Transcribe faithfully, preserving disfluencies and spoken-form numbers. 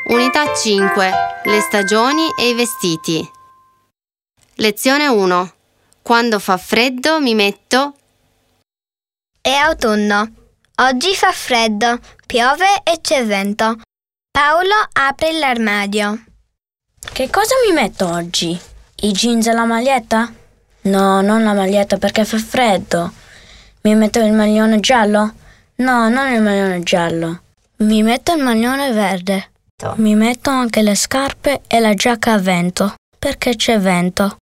Unità cinque. Le stagioni e i vestiti. Lezione uno. Quando fa freddo mi metto... È autunno. Oggi fa freddo, piove e c'è vento. Paolo apre l'armadio. Che cosa mi metto oggi? I jeans e la maglietta? No, non la maglietta perché fa freddo. Mi metto il maglione giallo? No, non il maglione giallo. Mi metto il maglione verde. Mi metto anche le scarpe e la giacca a vento, perché c'è vento.